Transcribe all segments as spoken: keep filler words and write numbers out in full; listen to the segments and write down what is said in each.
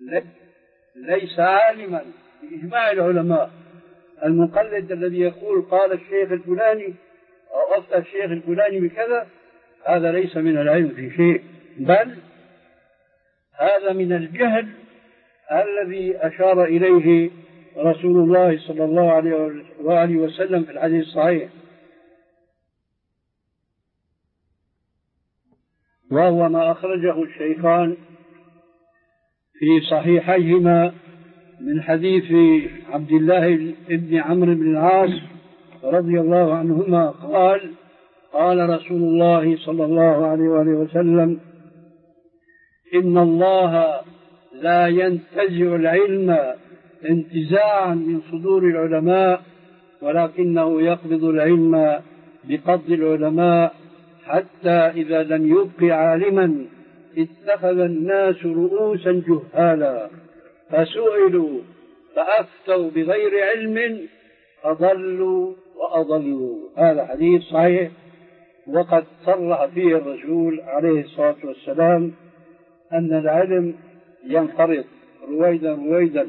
ليس عالما بإجماع العلماء. المقلد الذي يقول قال الشيخ الفلاني أو أفتى الشيخ الفلاني بكذا، هذا ليس من العلم في شيء، بل هذا من الجهل الذي أشار إليه رسول الله صلى الله عليه وآله وسلم في الحديث الصحيح، وهو ما أخرجه الشيخان في صحيحيهما من حديث عبد الله بن عمرو بن العاص رضي الله عنهما قال قال رسول الله صلى الله عليه وآله وسلم: إن الله لا ينتزع العلم انتزاعا من صدور العلماء، ولكنه يقبض العلم بقبض العلماء، حتى إذا لم يبق عالما اتخذ الناس رؤوسا جهالا فسئلوا فأفتوا بغير علم أضلوا وأضلوا. هذا حديث صحيح، وقد صرح فيه الرسول عليه الصلاة والسلام أن العلم ينقرض رويدا رويدا،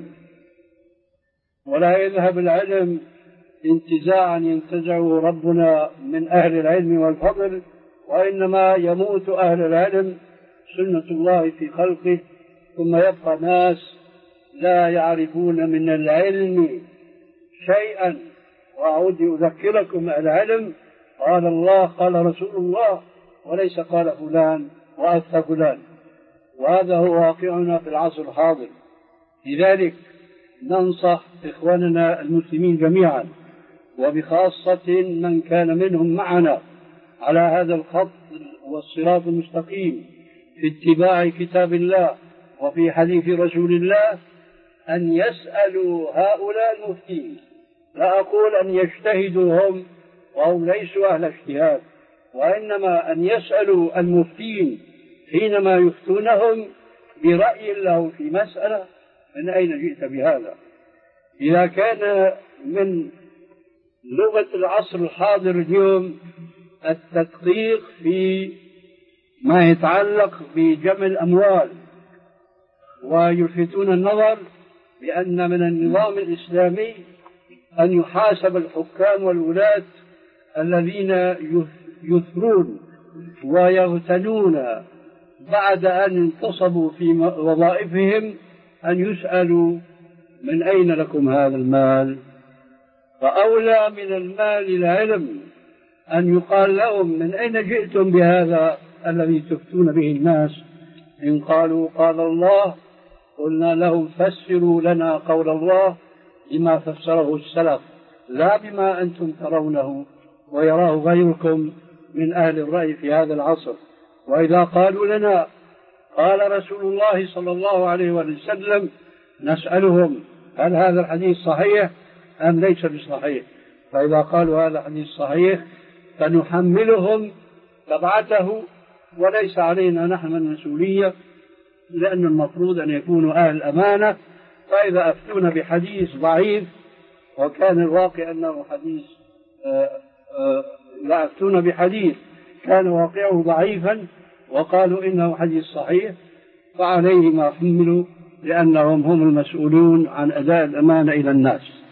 ولا يذهب العلم انتزاعا ينتزعه ربنا من أهل العلم والفضل، وإنما يموت أهل العلم سنة الله في خلقه، ثم يبقى ناس لا يعرفون من العلم شيئا. وأعود أذكركم العلم قال الله قال رسول الله، وليس قال فلان وأفتى فلان، وهذا هو واقعنا في العصر الحاضر. لذلك ننصح إخواننا المسلمين جميعا، وبخاصة من كان منهم معنا على هذا الخط والصراط المستقيم في اتباع كتاب الله وفي حديث رسول الله، أن يسألوا هؤلاء المفتين. لا أقول أن يجتهدوا هم وهم ليسوا أهل اجتهاد، وإنما أن يسألوا المفتين حينما يفتونهم برأي له في مسألة: من أين جئت بهذا؟ إذا كان من لغة العصر الحاضر اليوم التدقيق في ما يتعلق بجمع الأموال، ويلفتون النظر بأن من النظام الإسلامي أن يحاسب الحكام والولاة الذين يثرون ويغتنون بعد أن انتصبوا في وظائفهم، أن يسألوا: من أين لكم هذا المال؟ فأولى من المال العلم أن يقال لهم: من أين جئتم بهذا الذي تفتون به الناس؟ إن قالوا قال الله قلنا لهم: فسروا لنا قول الله بما فسره السلف، لا بما أنتم ترونه ويراه غيركم من أهل الرأي في هذا العصر. وإذا قالوا لنا قال رسول الله صلى الله عليه وسلم، نسألهم: هل هذا الحديث صحيح أم ليس بصحيح؟ فإذا قالوا هذا حديث صحيح فنحملهم تبعته، وليس علينا نحن المسؤولية، لأن المفروض أن يكونوا أهل الأمانة. فإذا أفتون بحديث ضعيف وكان الواقع أنه حديث آآ آآ لا أفتون بحديث كان واقعه ضعيفا وقالوا إنه حديث صحيح، فعليه ما حملوا، لأنهم هم المسؤولون عن أداء الأمانة إلى الناس.